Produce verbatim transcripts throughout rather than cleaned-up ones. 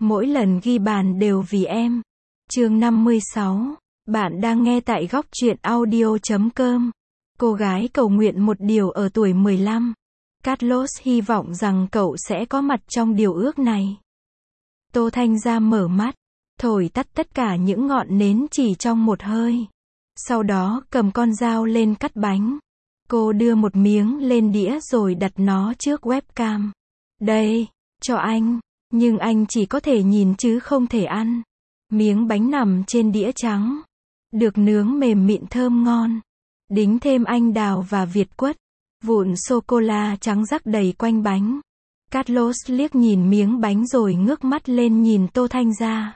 Mỗi lần ghi bàn đều vì em. Chương năm mươi sáu. Bạn đang nghe tại góc truyện audio chấm com. Cô gái cầu nguyện một điều ở tuổi mười lăm. Carlos hy vọng rằng cậu sẽ có mặt trong điều ước này. Tô Thanh Gia mở mắt, thổi tắt tất cả những ngọn nến chỉ trong một hơi. Sau đó cầm con dao lên cắt bánh. Cô đưa một miếng lên đĩa rồi đặt nó trước webcam. Đây, cho anh. Nhưng anh chỉ có thể nhìn chứ không thể ăn. Miếng bánh nằm trên đĩa trắng. Được nướng mềm mịn thơm ngon. Đính thêm anh đào và việt quất. Vụn sô-cô-la trắng rắc đầy quanh bánh. Carlos liếc nhìn miếng bánh rồi ngước mắt lên nhìn Tô Thanh Gia.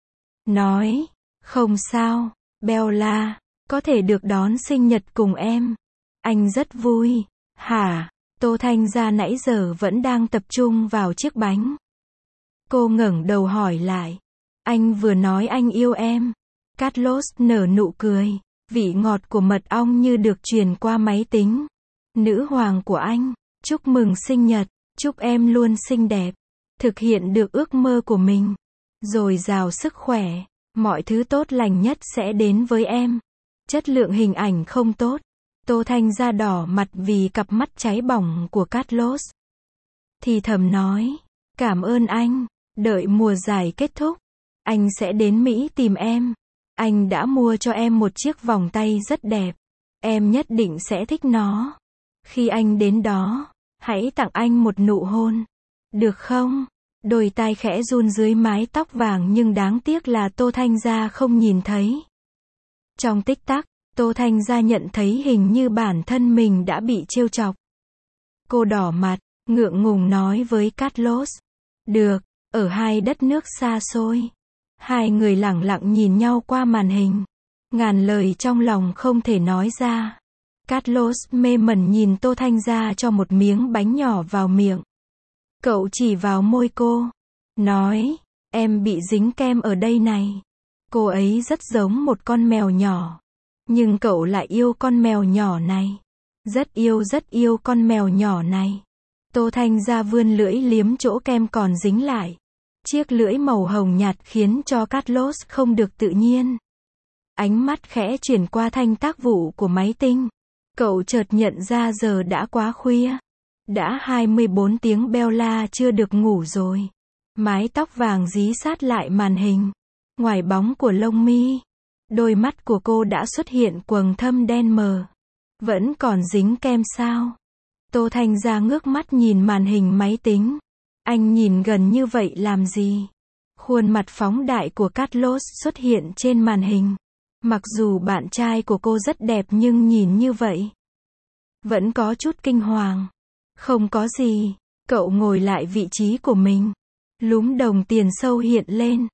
Nói, không sao, Bella, có thể được đón sinh nhật cùng em. Anh rất vui. Hả? Tô Thanh Gia nãy giờ vẫn đang tập trung vào chiếc bánh. Cô ngẩng đầu hỏi lại. Anh vừa nói anh yêu em. Carlos nở nụ cười. Vị ngọt của mật ong như được truyền qua máy tính. Nữ hoàng của anh, chúc mừng sinh nhật. Chúc em luôn xinh đẹp. Thực hiện được ước mơ của mình. Dồi dào sức khỏe. Mọi thứ tốt lành nhất sẽ đến với em. Chất lượng hình ảnh không tốt. Tô Thanh Gia đỏ mặt vì cặp mắt cháy bỏng của Carlos. Thì thầm nói. Cảm ơn anh. Đợi mùa giải kết thúc. Anh sẽ đến Mỹ tìm em. Anh đã mua cho em một chiếc vòng tay rất đẹp. Em nhất định sẽ thích nó. Khi anh đến đó, hãy tặng anh một nụ hôn. Được không? Đôi tai khẽ run dưới mái tóc vàng nhưng đáng tiếc là Tô Thanh Gia không nhìn thấy. Trong tích tắc, Tô Thanh Gia nhận thấy hình như bản thân mình đã bị trêu chọc. Cô đỏ mặt, ngượng ngùng nói với Carlos. Được, ở hai đất nước xa xôi. Hai người lẳng lặng nhìn nhau qua màn hình. Ngàn lời trong lòng không thể nói ra. Carlos mê mẩn nhìn Tô Thanh Gia cho một miếng bánh nhỏ vào miệng. Cậu chỉ vào môi cô. Nói, em bị dính kem ở đây này. Cô ấy rất giống một con mèo nhỏ. Nhưng cậu lại yêu con mèo nhỏ này. Rất yêu rất yêu con mèo nhỏ này. Tô Thanh Gia vươn lưỡi liếm chỗ kem còn dính lại. Chiếc lưỡi màu hồng nhạt khiến cho Carlos không được tự nhiên. Ánh mắt khẽ chuyển qua thanh tác vụ của máy tính. Cậu chợt nhận ra giờ đã quá khuya. Đã hai mươi bốn tiếng Bella chưa được ngủ rồi. Mái tóc vàng dí sát lại màn hình. Ngoài bóng của lông mi, đôi mắt của cô đã xuất hiện quầng thâm đen mờ. Vẫn còn dính kem sao? Tô Thanh Gia ngước mắt nhìn màn hình máy tính. Anh nhìn gần như vậy làm gì? Khuôn mặt phóng đại của Carlos xuất hiện trên màn hình. Mặc dù bạn trai của cô rất đẹp nhưng nhìn như vậy vẫn có chút kinh hoàng. Không có gì. Cậu ngồi lại vị trí của mình. Lúm đồng tiền sâu hiện lên.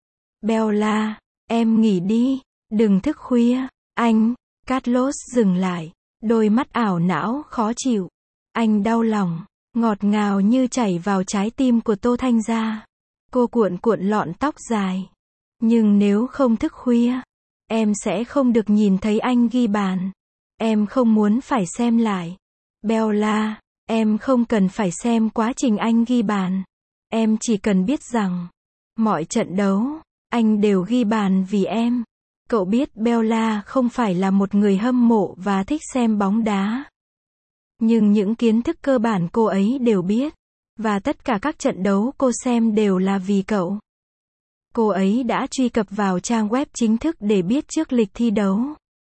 Bella, em nghỉ đi. Đừng thức khuya. Anh. Carlos dừng lại. Đôi mắt ảo não khó chịu. Anh đau lòng. Ngọt ngào như chảy vào trái tim của Tô Thanh Gia. Cô cuộn cuộn lọn tóc dài. Nhưng nếu không thức khuya, em sẽ không được nhìn thấy anh ghi bàn. Em không muốn phải xem lại. Bella, em không cần phải xem quá trình anh ghi bàn. Em chỉ cần biết rằng, mọi trận đấu, anh đều ghi bàn vì em. Cậu biết Bella không phải là một người hâm mộ và thích xem bóng đá. Nhưng những kiến thức cơ bản cô ấy đều biết. Và tất cả các trận đấu cô xem đều là vì cậu. Cô ấy đã truy cập vào trang web chính thức để biết trước lịch thi đấu.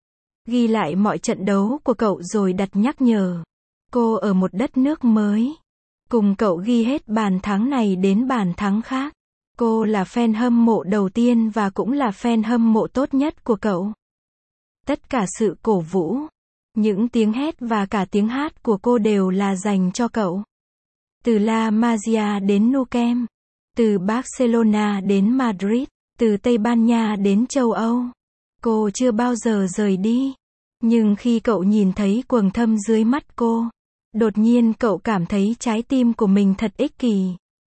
Ghi lại mọi trận đấu của cậu rồi đặt nhắc nhở. Cô ở một đất nước mới. Cùng cậu ghi hết bàn thắng này đến bàn thắng khác. Cô là fan hâm mộ đầu tiên và cũng là fan hâm mộ tốt nhất của cậu. Tất cả sự cổ vũ, những tiếng hét và cả tiếng hát của cô đều là dành cho cậu. Từ La Masia đến Nou Camp, từ Barcelona đến Madrid, từ Tây Ban Nha đến châu Âu. Cô chưa bao giờ rời đi. Nhưng khi cậu nhìn thấy quầng thâm dưới mắt cô, đột nhiên cậu cảm thấy trái tim của mình thật ích kỷ.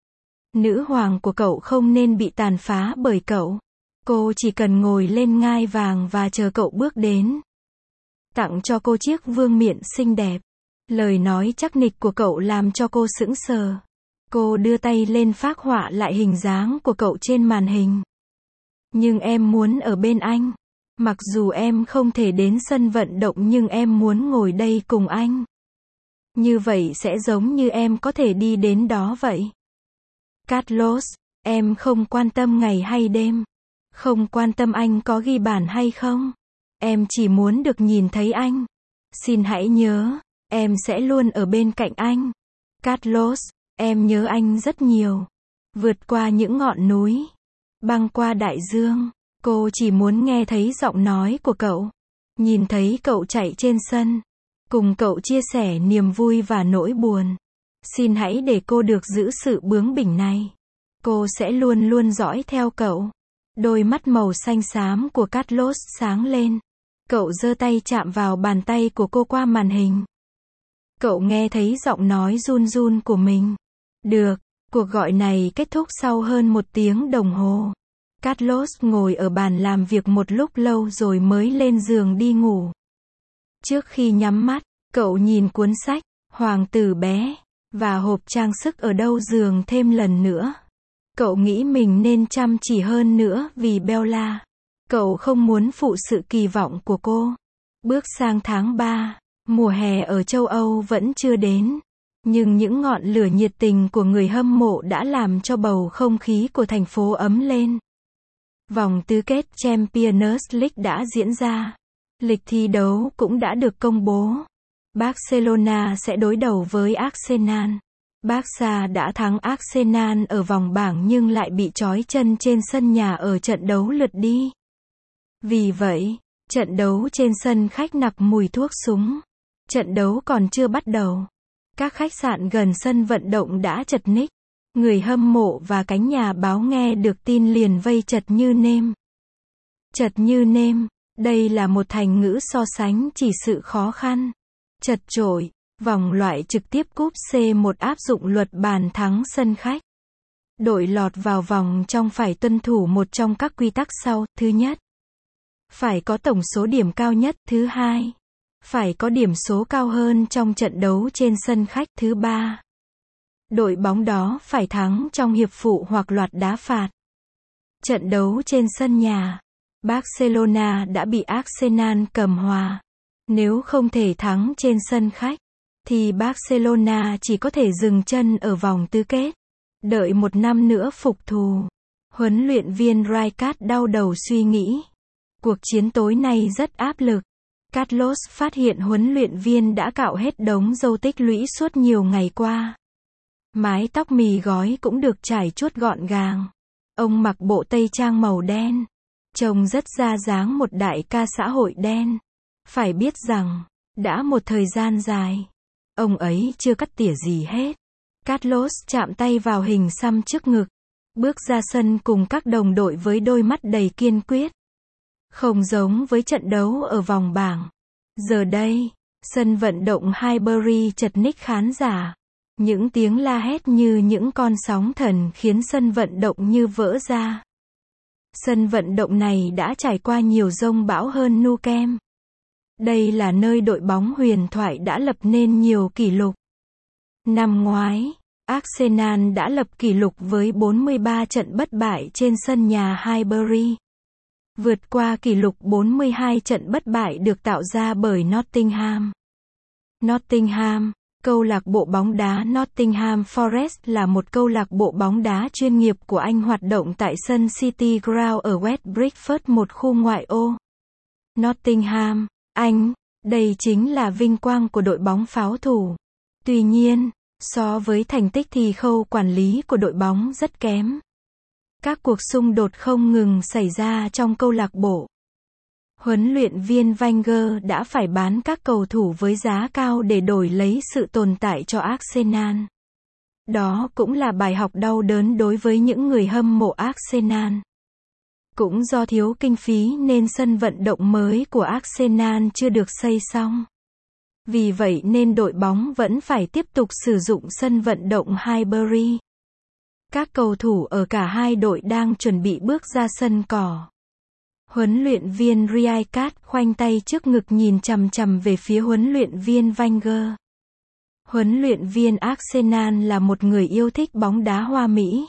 Nữ hoàng của cậu không nên bị tàn phá bởi cậu. Cô chỉ cần ngồi lên ngai vàng và chờ cậu bước đến. Tặng cho cô chiếc vương miện xinh đẹp. Lời nói chắc nịch của cậu làm cho cô sững sờ. Cô đưa tay lên phác họa lại hình dáng của cậu trên màn hình. Nhưng em muốn ở bên anh. Mặc dù em không thể đến sân vận động nhưng em muốn ngồi đây cùng anh. Như vậy sẽ giống như em có thể đi đến đó vậy. Carlos, em không quan tâm ngày hay đêm. Không quan tâm anh có ghi bàn hay không. Em chỉ muốn được nhìn thấy anh. Xin hãy nhớ, em sẽ luôn ở bên cạnh anh. Carlos, em nhớ anh rất nhiều. Vượt qua những ngọn núi, băng qua đại dương, cô chỉ muốn nghe thấy giọng nói của cậu. Nhìn thấy cậu chạy trên sân, cùng cậu chia sẻ niềm vui và nỗi buồn. Xin hãy để cô được giữ sự bướng bỉnh này. Cô sẽ luôn luôn dõi theo cậu. Đôi mắt màu xanh xám của Carlos sáng lên. Cậu giơ tay chạm vào bàn tay của cô qua màn hình. Cậu nghe thấy giọng nói run run của mình. Được, cuộc gọi này kết thúc sau hơn một tiếng đồng hồ. Carlos ngồi ở bàn làm việc một lúc lâu rồi mới lên giường đi ngủ. Trước khi nhắm mắt, cậu nhìn cuốn sách, Hoàng tử bé, và hộp trang sức ở đầu giường thêm lần nữa. Cậu nghĩ mình nên chăm chỉ hơn nữa vì Bella. Cậu không muốn phụ sự kỳ vọng của cô. Bước sang tháng ba, mùa hè ở châu Âu vẫn chưa đến. Nhưng những ngọn lửa nhiệt tình của người hâm mộ đã làm cho bầu không khí của thành phố ấm lên. Vòng tứ kết Champions League đã diễn ra. Lịch thi đấu cũng đã được công bố. Barcelona sẽ đối đầu với Arsenal. Barca đã thắng Arsenal ở vòng bảng nhưng lại bị trói chân trên sân nhà ở trận đấu lượt đi. Vì vậy, trận đấu trên sân khách nặc mùi thuốc súng. Trận đấu còn chưa bắt đầu. Các khách sạn gần sân vận động đã chật ních. Người hâm mộ và cánh nhà báo nghe được tin liền vây chật như nêm. Chật như nêm, đây là một thành ngữ so sánh chỉ sự khó khăn. Chật chội, vòng loại trực tiếp cúp xê một áp dụng luật bàn thắng sân khách. Đội lọt vào vòng trong phải tuân thủ một trong các quy tắc sau. Thứ nhất, phải có tổng số điểm cao nhất. Thứ hai, phải có điểm số cao hơn trong trận đấu trên sân khách. Thứ ba, đội bóng đó phải thắng trong hiệp phụ hoặc loạt đá phạt. Trận đấu trên sân nhà, Barcelona đã bị Arsenal cầm hòa. Nếu không thể thắng trên sân khách, thì Barcelona chỉ có thể dừng chân ở vòng tứ kết. Đợi một năm nữa phục thù. Huấn luyện viên Rijkaard đau đầu suy nghĩ. Cuộc chiến tối nay rất áp lực. Carlos phát hiện huấn luyện viên đã cạo hết đống râu tích lũy suốt nhiều ngày qua. Mái tóc mì gói cũng được trải chuốt gọn gàng. Ông mặc bộ tây trang màu đen. Trông rất ra dáng một đại ca xã hội đen. Phải biết rằng, đã một thời gian dài, ông ấy chưa cắt tỉa gì hết. Carlos chạm tay vào hình xăm trước ngực. Bước ra sân cùng các đồng đội với đôi mắt đầy kiên quyết. Không giống với trận đấu ở vòng bảng. Giờ đây, sân vận động Highbury chật ních khán giả. Những tiếng la hét như những con sóng thần khiến sân vận động như vỡ ra. Sân vận động này đã trải qua nhiều dông bão hơn Nou Camp. Đây là nơi đội bóng huyền thoại đã lập nên nhiều kỷ lục. Năm ngoái, Arsenal đã lập kỷ lục với bốn mươi ba trận bất bại trên sân nhà Highbury. Vượt qua kỷ lục bốn mươi hai trận bất bại được tạo ra bởi Nottingham. Nottingham, câu lạc bộ bóng đá Nottingham Forest là một câu lạc bộ bóng đá chuyên nghiệp của Anh hoạt động tại sân City Ground ở West Bridgford, một khu ngoại ô. Nottingham, Anh, đây chính là vinh quang của đội bóng pháo thủ. Tuy nhiên, so với thành tích thì khâu quản lý của đội bóng rất kém. Các cuộc xung đột không ngừng xảy ra trong câu lạc bộ. Huấn luyện viên Wenger đã phải bán các cầu thủ với giá cao để đổi lấy sự tồn tại cho Arsenal. Đó cũng là bài học đau đớn đối với những người hâm mộ Arsenal. Cũng do thiếu kinh phí nên sân vận động mới của Arsenal chưa được xây xong. Vì vậy nên đội bóng vẫn phải tiếp tục sử dụng sân vận động Highbury. Các cầu thủ ở cả hai đội đang chuẩn bị bước ra sân cỏ. Huấn luyện viên Rijkaard khoanh tay trước ngực nhìn chằm chằm về phía huấn luyện viên Wenger. Huấn luyện viên Arsenal là một người yêu thích bóng đá Hoa Mỹ.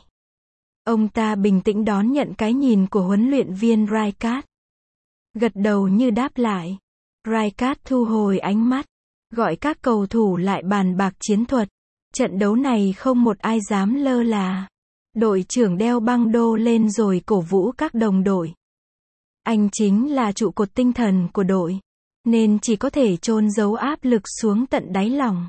Ông ta bình tĩnh đón nhận cái nhìn của huấn luyện viên Rijkaard. Gật đầu như đáp lại. Rijkaard thu hồi ánh mắt, gọi các cầu thủ lại bàn bạc chiến thuật. Trận đấu này không một ai dám lơ là. Đội trưởng đeo băng đô lên rồi cổ vũ các đồng đội. Anh chính là trụ cột tinh thần của đội, nên chỉ có thể chôn giấu áp lực xuống tận đáy lòng.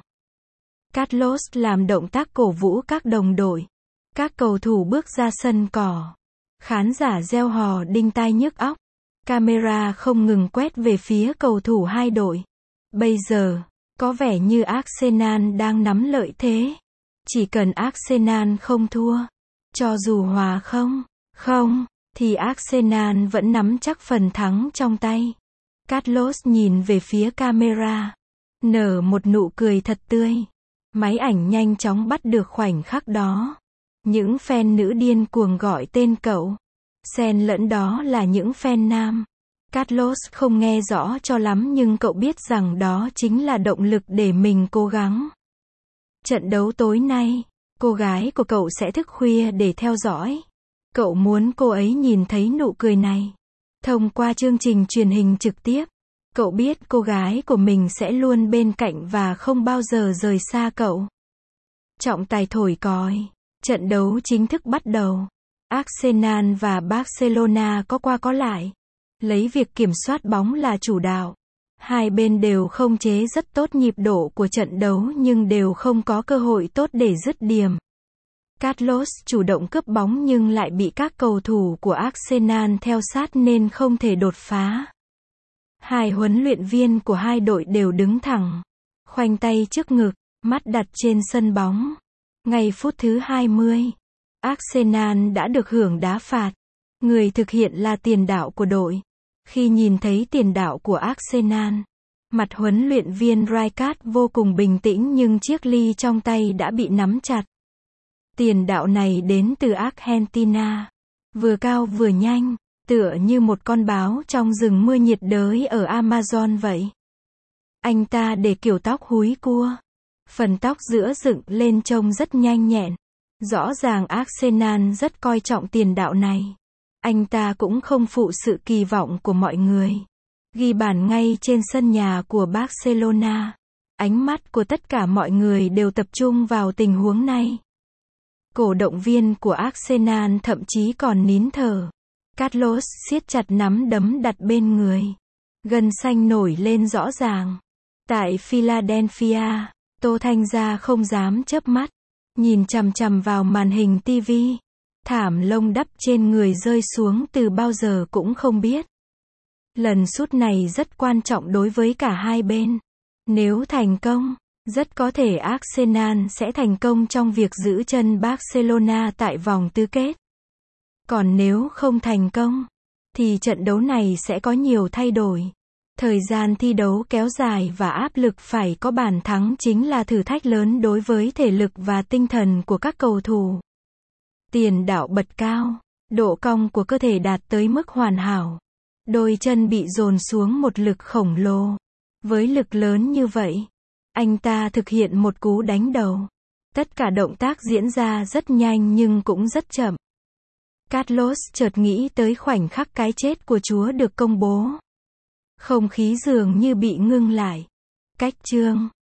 Carlos làm động tác cổ vũ các đồng đội. Các cầu thủ bước ra sân cỏ. Khán giả reo hò đinh tai nhức óc. Camera không ngừng quét về phía cầu thủ hai đội. Bây giờ, có vẻ như Arsenal đang nắm lợi thế. Chỉ cần Arsenal không thua, cho dù hòa không, không, thì Arsenal vẫn nắm chắc phần thắng trong tay. Carlos nhìn về phía camera, nở một nụ cười thật tươi. Máy ảnh nhanh chóng bắt được khoảnh khắc đó. Những fan nữ điên cuồng gọi tên cậu. Xen lẫn đó là những fan nam. Carlos không nghe rõ cho lắm nhưng cậu biết rằng đó chính là động lực để mình cố gắng. Trận đấu tối nay, cô gái của cậu sẽ thức khuya để theo dõi. Cậu muốn cô ấy nhìn thấy nụ cười này. Thông qua chương trình truyền hình trực tiếp, cậu biết cô gái của mình sẽ luôn bên cạnh và không bao giờ rời xa cậu. Trọng tài thổi còi. Trận đấu chính thức bắt đầu. Arsenal và Barcelona có qua có lại. Lấy việc kiểm soát bóng là chủ đạo. Hai bên đều không chế rất tốt nhịp độ của trận đấu nhưng đều không có cơ hội tốt để dứt điểm. Carlos chủ động cướp bóng nhưng lại bị các cầu thủ của Arsenal theo sát nên không thể đột phá. Hai huấn luyện viên của hai đội đều đứng thẳng, khoanh tay trước ngực, mắt đặt trên sân bóng. Ngay phút thứ hai mươi, Arsenal đã được hưởng đá phạt. Người thực hiện là tiền đạo của đội. Khi nhìn thấy tiền đạo của Arsenal, mặt huấn luyện viên Rijkaard vô cùng bình tĩnh nhưng chiếc ly trong tay đã bị nắm chặt. Tiền đạo này đến từ Argentina. Vừa cao vừa nhanh, tựa như một con báo trong rừng mưa nhiệt đới ở Amazon vậy. Anh ta để kiểu tóc húi cua. Phần tóc giữa dựng lên trông rất nhanh nhẹn. Rõ ràng Arsenal rất coi trọng tiền đạo này. Anh ta cũng không phụ sự kỳ vọng của mọi người. Ghi bàn ngay trên sân nhà của Barcelona. Ánh mắt của tất cả mọi người đều tập trung vào tình huống này. Cổ động viên của Arsenal thậm chí còn nín thở. Carlos siết chặt nắm đấm đặt bên người. Gân xanh nổi lên rõ ràng. Tại Philadelphia, Tô Thanh Gia không dám chớp mắt. Nhìn chằm chằm vào màn hình ti vi. Thảm lông đắp trên người rơi xuống từ bao giờ cũng không biết. Lần sút này rất quan trọng đối với cả hai bên. Nếu thành công, rất có thể Arsenal sẽ thành công trong việc giữ chân Barcelona tại vòng tứ kết. Còn nếu không thành công, thì trận đấu này sẽ có nhiều thay đổi. Thời gian thi đấu kéo dài và áp lực phải có bàn thắng chính là thử thách lớn đối với thể lực và tinh thần của các cầu thủ. Tiền đạo bật cao, độ cong của cơ thể đạt tới mức hoàn hảo. Đôi chân bị dồn xuống một lực khổng lồ. Với lực lớn như vậy, anh ta thực hiện một cú đánh đầu. Tất cả động tác diễn ra rất nhanh nhưng cũng rất chậm. Carlos chợt nghĩ tới khoảnh khắc cái chết của Chúa được công bố. Không khí dường như bị ngưng lại. Cách chương